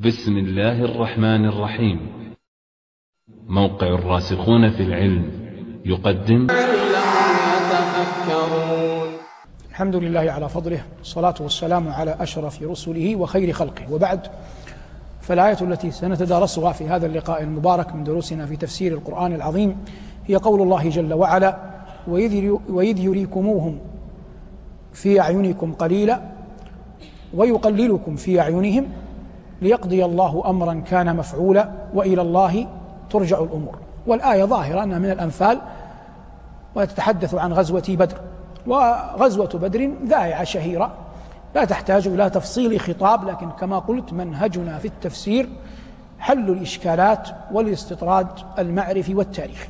بسم الله الرحمن الرحيم. موقع الراسخون في العلم يقدم الحمد لله على فضله، والصلاة والسلام على أشرف رسله وخير خلقه، وبعد. فالآية التي سنتدارسها في هذا اللقاء المبارك من دروسنا في تفسير القرآن العظيم هي قول الله جل وعلا: وإذ يريكموهم في أعينكم قليلا ويقللكم في أعينهم ليقضي الله أمرا كان مفعولا وإلى الله ترجع الأمور. والآية ظاهرة أنها من الأنفال وتتحدث عن غزوة بدر، وغزوة بدر ذائعة شهيرة لا تحتاج إلى تفصيل خطاب، لكن كما قلت منهجنا في التفسير حل الإشكالات والاستطراد المعرفي والتاريخي.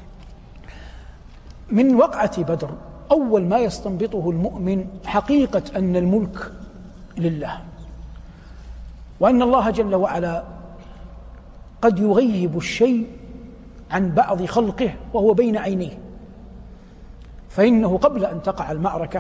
من وقعة بدر أول ما يستنبطه المؤمن حقيقة أن الملك لله، وأن الله جل وعلا قد يغيب الشيء عن بعض خلقه وهو بين عينيه. فإنه قبل أن تقع المعركة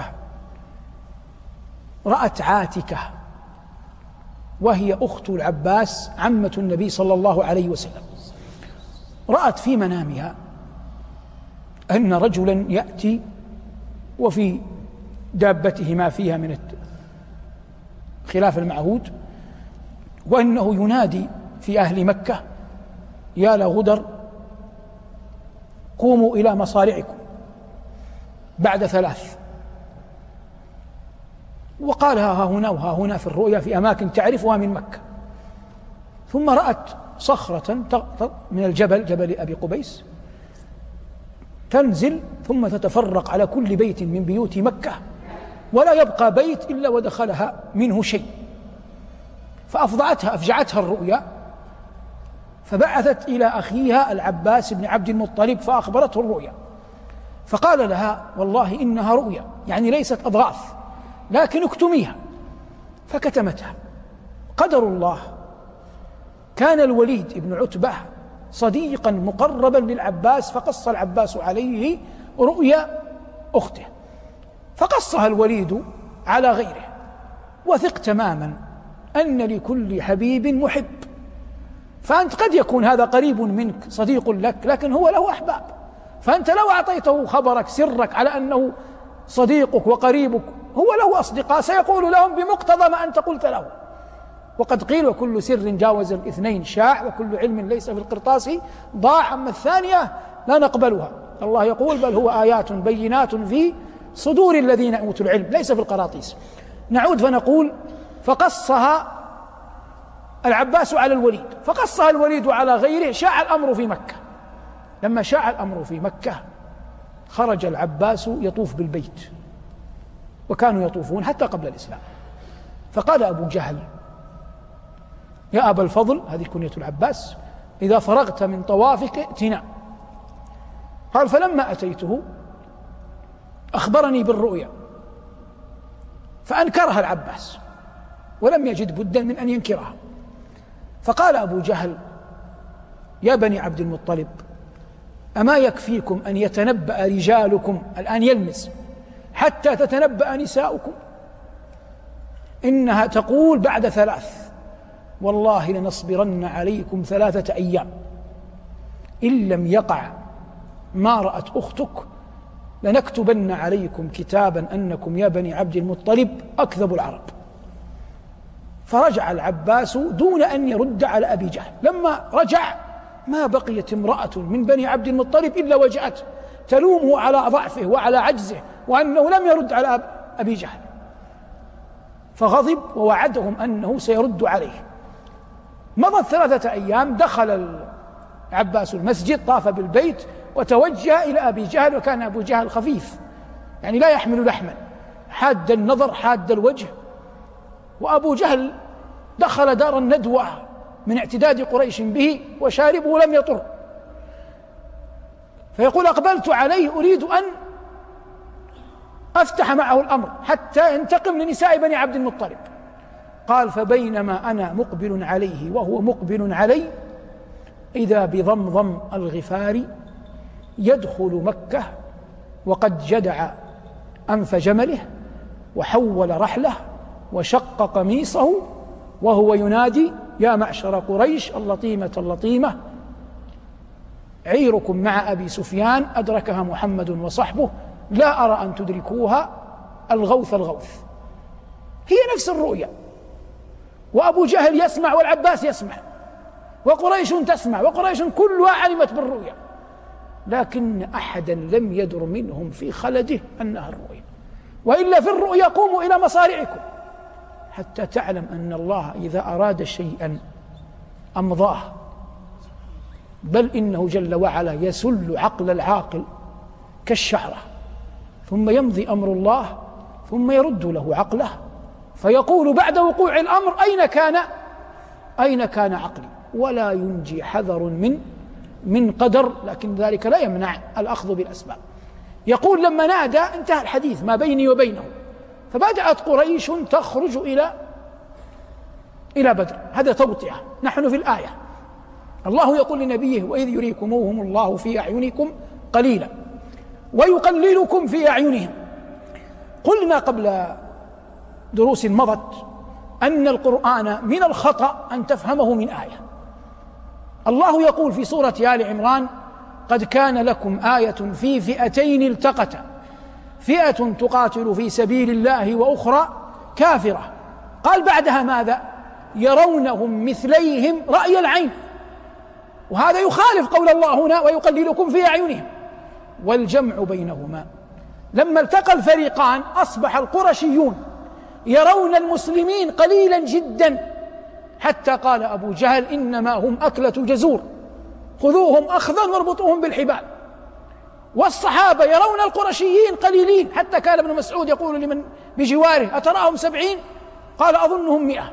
رأت عاتكة، وهي أخت العباس عمة النبي صلى الله عليه وسلم، رأت في منامها أن رجلا يأتي وفي دابته ما فيها من خلاف المعهود، وأنه ينادي في أهل مكة: يا لغدر قوموا إلى مصارعكم بعد 3. وقالها ها هنا وها هنا في الرؤيا في أماكن تعرفها من مكة. ثم رأت صخرة من الجبل، جبل أبي قبيس، تنزل ثم تتفرق على كل بيت من بيوت مكة، ولا يبقى بيت إلا ودخلها منه شيء. أفجعتها الرؤيا، فبعثت إلى أخيها العباس بن عبد المطلب فأخبرته الرؤيا، فقال لها: والله إنها رؤيا، يعني ليست أضغاث، لكن اكتميها. فكتمتها. قدر الله، كان الوليد بن عتبة صديقا مقربا للعباس، فقص العباس عليه رؤيا أخته، فقصها الوليد على غيره. وثق تماما أن لكل حبيب محب، فأنت قد يكون هذا قريب منك صديق لك، لكن هو له أحباب، فأنت لو أعطيته خبرك سرك على أنه صديقك وقريبك، هو له أصدقاء سيقول لهم بمقتضى ما أنت قلت له. وقد قيل: وكل سر جاوز 2 شاع، وكل علم ليس في القرطاس ضاع. أما الثانية لا نقبلها. الله يقول: بل هو آيات بينات في صدور الذين أوتوا العلم، ليس في القراطيس. نعود فنقول: فقصها العباس على الوليد، فقصها الوليد على غيره، شاع الأمر في مكة. لما شاع الأمر في مكة خرج العباس يطوف بالبيت، وكانوا يطوفون حتى قبل الإسلام. فقال أبو جهل: يا أبا الفضل، هذه كنية العباس، إذا فرغت من طوافك ائتنا. قال: فلما أتيته أخبرني بالرؤيا، فأنكرها العباس ولم يجد بدا من أن ينكرها. فقال أبو جهل: يا بني عبد المطلب، أما يكفيكم أن يتنبأ رجالكم، الآن يلمس، حتى تتنبأ نساؤكم؟ إنها تقول بعد 3: والله لنصبرن عليكم 3 أيام، إن لم يقع ما رأت أختك لنكتبن عليكم كتابا أنكم يا بني عبد المطلب أكذب العرب. فرجع العباس دون أن يرد على أبي جهل. لما رجع ما بقيت امرأة من بني عبد المطلب إلا وجأته تلومه على ضعفه وعلى عجزه، وأنه لم يرد على أبي جهل. فغضب ووعدهم أنه سيرد عليه. مضت 3 أيام، دخل العباس المسجد، طاف بالبيت، وتوجه إلى أبي جهل، وكان أبو جهل خفيف، يعني لا يحمل لحما، حاد النظر حاد الوجه. وأبو جهل دخل دار الندوة من اعتداد قريش به، وشاربه لم يطر. فيقول: أقبلت عليه أريد أن أفتح معه الأمر حتى ينتقم لنساء بني عبد المطلب. قال: فبينما أنا مقبل عليه وهو مقبل علي، إذا بضمضم الغفاري يدخل مكة وقد جدع أنف جمله وحول رحله وشق قميصه وهو ينادي يا معشر قريش اللطيمة اللطيمة عيركم مع أبي سفيان أدركها محمد وصحبه لا أرى أن تدركوها الغوث الغوث. هي نفس الرؤيا، وأبو جهل يسمع والعباس يسمع وقريش تسمع، وقريش كلها علمت بالرؤيا، لكن أحدا لم يدر منهم في خلده أنها الرؤيا. وإلا في الرؤيا قوموا إلى مصارعكم حتى تعلم أن الله إذا أراد شيئا أمضاه، بل إنه جل وعلا يسل عقل العاقل كالشعرة، ثم يمضي أمر الله ثم يرد له عقله فيقول بعد وقوع الأمر أين كان عقلي؟ ولا ينجي حذر من قدر، لكن ذلك لا يمنع الأخذ بالأسباب. يقول لما نادى انتهى الحديث ما بيني وبينه، فبدأت قريش تخرج إلى بدر. هذا توطئة. نحن في الآية الله يقول لنبيه وإذ يريكموهم الله في أعينكم قليلا ويقللكم في أعينهم. قلنا قبل دروس مضت أن القرآن من الخطأ أن تفهمه من آية. الله يقول في سورة آل عمران قد كان لكم آية في فئتين التقتا فئة تقاتل في سبيل الله وأخرى كافرة. قال بعدها ماذا؟ يرونهم مثليهم رأي العين، وهذا يخالف قول الله هنا ويقللكم في أعينهم. والجمع بينهما لما التقى الفريقان أصبح القرشيون يرون المسلمين قليلا جدا، حتى قال أبو جهل إنما هم أكلة جزور خذوهم أخذا واربطوهم بالحبال. والصحابة يرون القرشيين قليلين، حتى كان ابن مسعود يقول لمن بجواره أتراهم 70؟ قال أظنهم 100.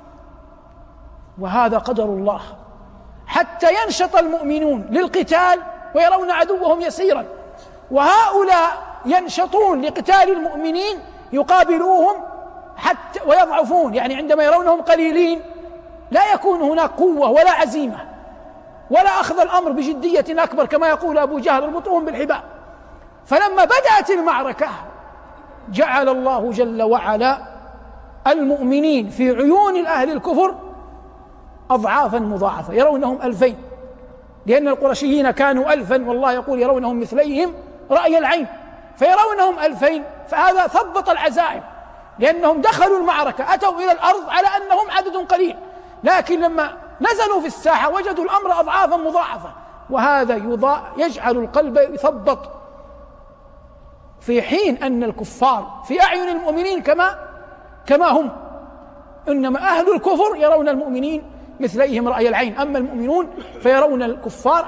وهذا قدر الله، حتى ينشط المؤمنون للقتال ويرون عدوهم يسيرا، وهؤلاء ينشطون لقتال المؤمنين يقابلوهم حتى ويضعفون، يعني عندما يرونهم قليلين لا يكون هناك قوة ولا عزيمة ولا أخذ الأمر بجدية أكبر كما يقول أبو جهل اربطوهم بالحبال. فلما بدأت المعركة جعل الله جل وعلا المؤمنين في عيون الأهل الكفر أضعافا مضاعفة، يرونهم 2000، لأن القرشيين كانوا 1000 والله يقول يرونهم مثليهم رأي العين، فيرونهم 2000. فهذا ثبط العزائم، لأنهم دخلوا المعركة أتوا إلى الأرض على أنهم عدد قليل، لكن لما نزلوا في الساحة وجدوا الأمر أضعافا مضاعفة، وهذا يجعل القلب يثبط، في حين أن الكفار في أعين المؤمنين كما هم، إنما أهل الكفر يرون المؤمنين مثليهم رأي العين، أما المؤمنون فيرون الكفار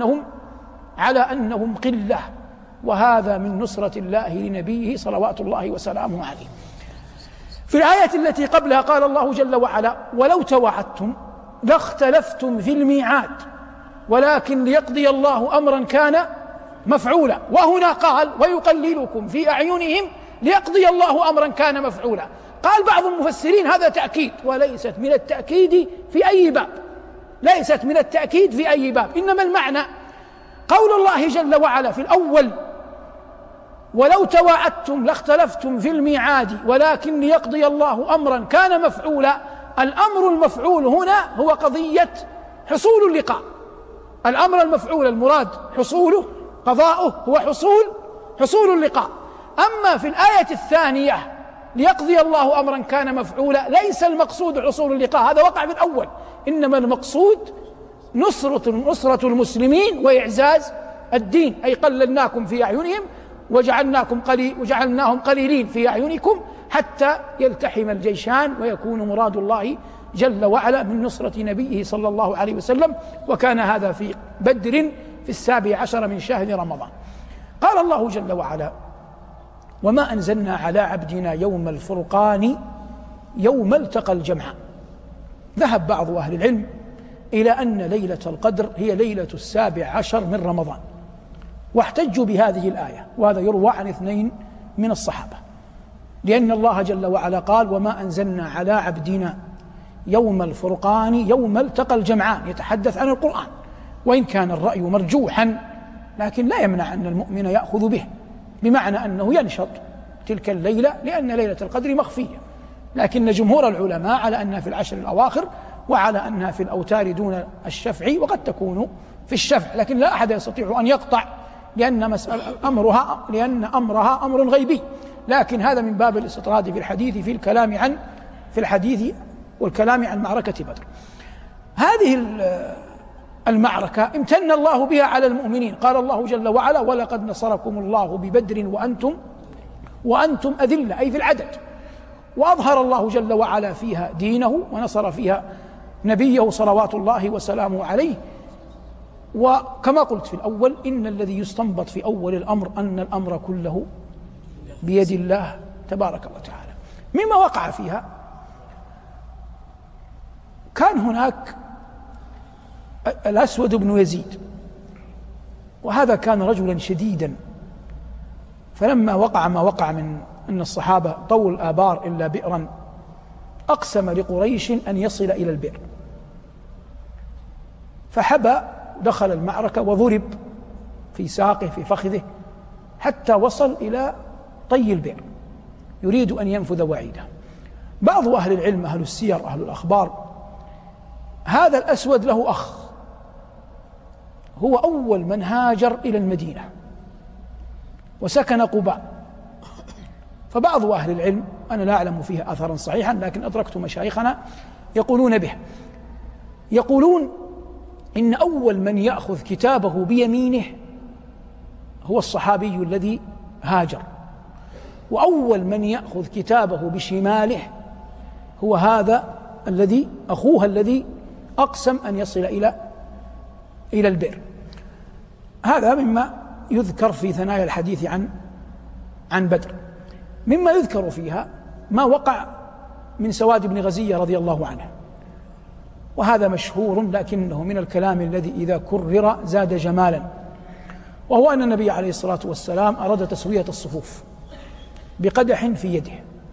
على أنهم قلة. وهذا من نصرة الله لنبيه صلوات الله وسلامه عليه. في الآية التي قبلها قال الله جل وعلا ولو تواعدتم لاختلفتم في الميعاد ولكن ليقضي الله أمرا كان مفعولا. وهنا قال ويقللكم في أعينهم ليقضي الله أمرا كان مفعولا. قال بعض المفسرين هذا تأكيد، وليست من التأكيد في أي باب، ليست من التأكيد في أي باب، إنما المعنى قول الله جل وعلا في الأول ولو تواعدتم لاختلفتم في الميعاد ولكن ليقضي الله أمرا كان مفعولا. الأمر المفعول هنا هو قضية حصول اللقاء، الأمر المفعول المراد حصوله قضاؤه هو حصول اللقاء. أما في الآية الثانية ليقضي الله أمرا كان مفعولا ليس المقصود حصول اللقاء، هذا وقع في الأول، إنما المقصود نصرة المسلمين وإعزاز الدين، أي قللناكم في أعينهم وجعلناهم قليلين في أعينكم حتى يلتحم الجيشان ويكون مراد الله جل وعلا من نصرة نبيه صلى الله عليه وسلم. وكان هذا في بدر في 17 من شهر رمضان. قال الله جل وعلا وما أنزلنا على عبدنا يوم الفرقان يوم التقى الجمعان. ذهب بعض أهل العلم إلى أن ليلة القدر هي ليلة 17 من رمضان، واحتجوا بهذه الآية، وهذا يروى عن 2 من الصحابة، لأن الله جل وعلا قال وما أنزلنا على عبدنا يوم الفرقان يوم التقى الجمعان، يتحدث عن القرآن، وإن كان الرأي مرجوحا لكن لا يمنع أن المؤمن يأخذ به، بمعنى أنه ينشط تلك الليلة لأن ليلة القدر مخفية، لكن جمهور العلماء على أنها في العشر الأواخر، وعلى أنها في الأوتار دون الشفع، وقد تكون في الشفع، لكن لا أحد يستطيع أن يقطع لأن أمرها أمر غيبي. لكن هذا من باب الاستطراد في الحديث في الحديث والكلام عن معركة بدر. هذه المعركة امتن الله بها على المؤمنين، قال الله جل وعلا: ولقد نصركم الله ببدر وأنتم أذلة، أي في العدد. وأظهر الله جل وعلا فيها دينه ونصر فيها نبيه صلوات الله وسلامه عليه. وكما قلت في الأول، إن الذي يستنبط في أول الأمر أن الأمر كله بيد الله تبارك وتعالى. مما وقع فيها كان هناك الأسود بن يزيد، وهذا كان رجلا شديدا، فلما وقع ما وقع من أن الصحابة طول الآبار إلا بئرا، أقسم لقريش أن يصل إلى البئر، فحبى، دخل المعركة وضرب في ساقه في فخذه حتى وصل إلى طي البئر، يريد أن ينفذ وعيده. بعض أهل العلم، أهل السير، أهل الأخبار، هذا الأسود له أخ هو أول من هاجر إلى المدينة وسكن قباء، فبعض أهل العلم، أنا لا أعلم فيه أثرا صحيحا لكن أدركت مشايخنا يقولون به، يقولون إن أول من يأخذ كتابه بيمينه هو الصحابي الذي هاجر، وأول من يأخذ كتابه بشماله هو هذا الذي أخوه الذي أقسم أن يصل إلى البئر. هذا مما يذكر في ثنايا الحديث عن بدر. مما يذكر فيها ما وقع من سواد بن غزية رضي الله عنه، وهذا مشهور لكنه من الكلام الذي إذا كرر زاد جمالا، وهو أن النبي عليه الصلاة والسلام أراد تسوية الصفوف بقدح في يده،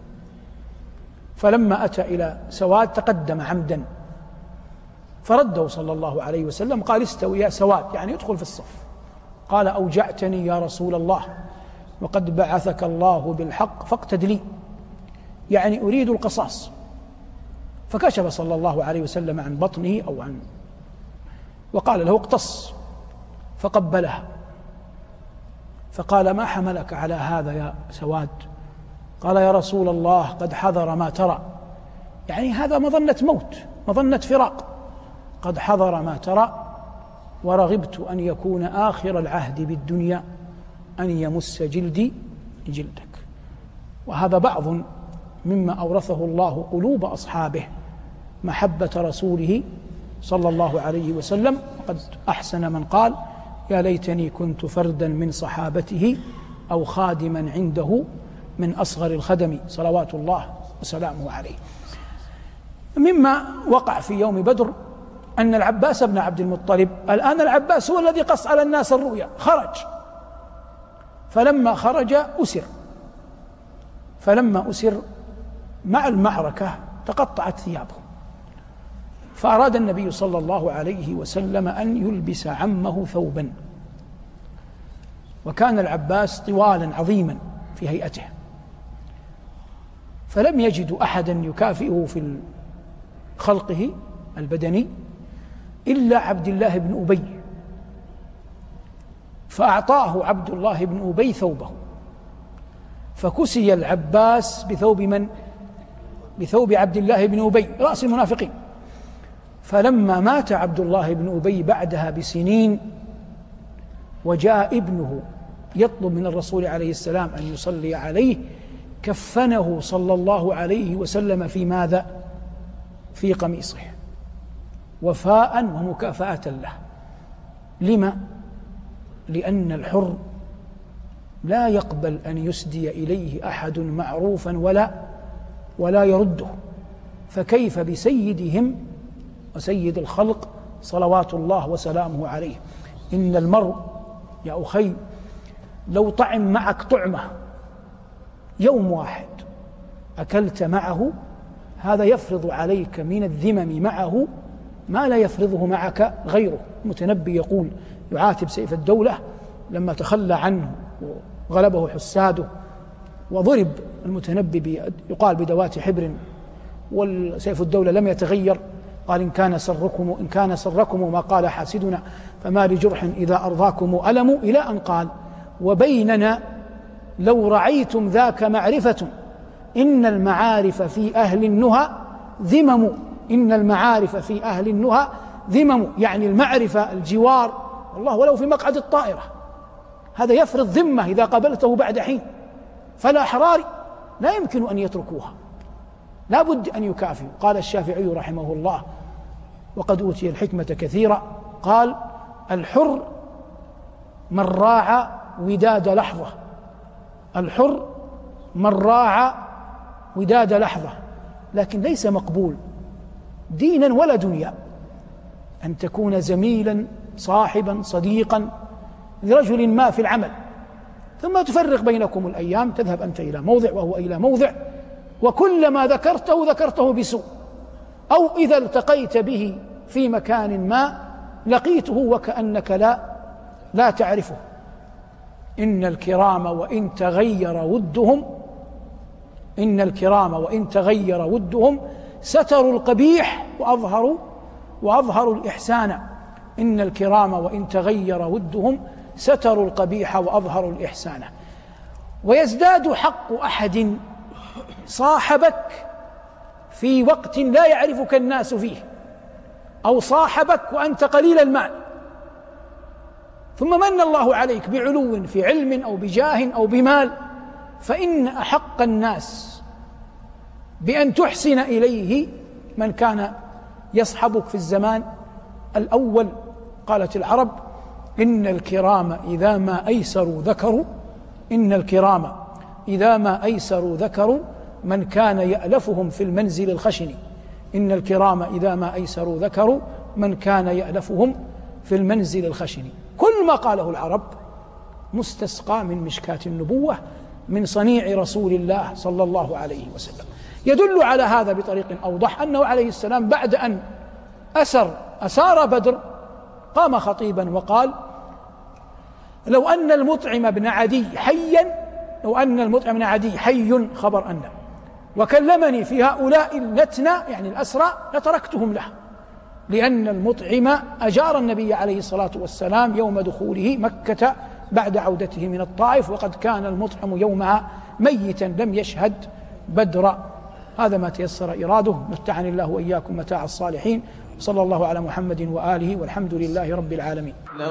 فلما أتى إلى سواد تقدم عمدا فرده صلى الله عليه وسلم، قال: استوي يا سواد، يعني ادخل في الصف. قال: أوجعتني يا رسول الله، وقد بعثك الله بالحق فاقتد لي، يعني أريد القصاص. فكشف صلى الله عليه وسلم عن بطنه وقال له: اقتص، فقبلها، فقال: ما حملك على هذا يا سواد؟ قال: يا رسول الله قد حضر ما ترى، يعني هذا مظنة موت، مظنة فراق، قد حضر ما ترى، ورغبت أن يكون آخر العهد بالدنيا أن يمس جلدي جلدك. وهذا بعض مما أورثه الله قلوب أصحابه محبة رسوله صلى الله عليه وسلم. وقد أحسن من قال: يا ليتني كنت فردا من صحابته أو خادما عنده من أصغر الخدم، صلوات الله وسلامه عليه. مما وقع في يوم بدر أن العباس بن عبد المطلب، الآن العباس هو الذي قص على الناس الرؤيا، خرج، فلما خرج أسر مع المعركة تقطعت ثيابه، فأراد النبي صلى الله عليه وسلم أن يلبس عمه ثوبا، وكان العباس طوالا عظيما في هيئته، فلم يجدوا أحدا يكافئه في خلقه البدني إلا عبد الله بن أبي، فأعطاه عبد الله بن أبي ثوبه، فكسي العباس بثوب من؟ بثوب عبد الله بن أبي رأس المنافقين. فلما مات عبد الله بن أبي بعدها بسنين، وجاء ابنه يطلب من الرسول عليه السلام أن يصلي عليه، كفنه صلى الله عليه وسلم في ماذا؟ في قميصه، وفاء ومكافأة له. لما؟ لأن الحر لا يقبل أن يسدي إليه أحد معروفا ولا يرده، فكيف بسيدهم وسيد الخلق صلوات الله وسلامه عليه؟ إن المرء يا أخي لو طعم معك طعمة يوم واحد أكلت معه، هذا يفرض عليك من الذمم معه ما لا يفرضه معك غيره. المتنبي يقول، يعاتب سيف الدولة لما تخلى عنه وغلبه حساده، وضرب المتنبي يقال بدوات حبر، والسيف الدولة لم يتغير، قال إن كان سركم ما قال حاسدنا فما لجرح إذا أرضاكم ألم، إلى أن قال: وبيننا لو رعيتم ذاك معرفة إن المعارف في أهل النهى ذمم. إن المعارف في أهل النهى ذمم، يعني المعرفة الجوار، والله ولو في مقعد الطائرة، هذا يفرض ذمة إذا قابلته بعد حين، فالأحرار لا يمكن أن يتركوها، لا بد أن يكافئوا. قال الشافعي رحمه الله وقد أوتي الحكمة كثيرا، قال: الحر من راعى وداد لحظة. الحر من راعى وداد لحظة، لكن ليس مقبول دينا ولا دنيا أن تكون زميلا صاحبا صديقا لرجل ما في العمل، ثم تفرق بينكم الأيام، تذهب أنت إلى موضع وهو إلى موضع، وكلما ذكرته بسوء، أو إذا التقيت به في مكان ما لقيته وكأنك لا تعرفه. إن الكرام وإن تغير ودهم ستروا القبيح وأظهروا الإحسان. إن الكرام وإن تغير ودهم ستروا القبيح وأظهروا الإحسان. ويزداد حق أحد صاحبك في وقت لا يعرفك الناس فيه، أو صاحبك وأنت قليل المال، ثم من الله عليك بعلو في علم أو بجاه أو بمال، فإن أحق الناس بأن تحسن إليه من كان يصحبك في الزمان الأول. قالت العرب: إن الكرام إذا ما أيسروا ذكروا، إن الكرام إذا ما أيسروا ذكروا من كان يألفهم في المنزل الخشن. إن الكرام إذا ما أيسروا ذكروا من كان يألفهم في المنزل الخشن. كل ما قاله العرب مستسقى من مشكاة النبوة من صنيع رسول الله صلى الله عليه وسلم. يدل على هذا بطريق أوضح أنه عليه السلام بعد أن أسار بدر قام خطيبا وقال: لو أن المطعم بن عدي حي خبر أن وكلمني في هؤلاء النتنى يعني الأسرى لتركتهم له، لأن المطعم أجار النبي عليه الصلاة والسلام يوم دخوله مكة بعد عودته من الطائف، وقد كان المطعم يومها ميتا لم يشهد بدر. هذا ما تيسر إراده. متعني الله وإياكم متاع الصالحين. صلى الله على محمد وآله، والحمد لله رب العالمين.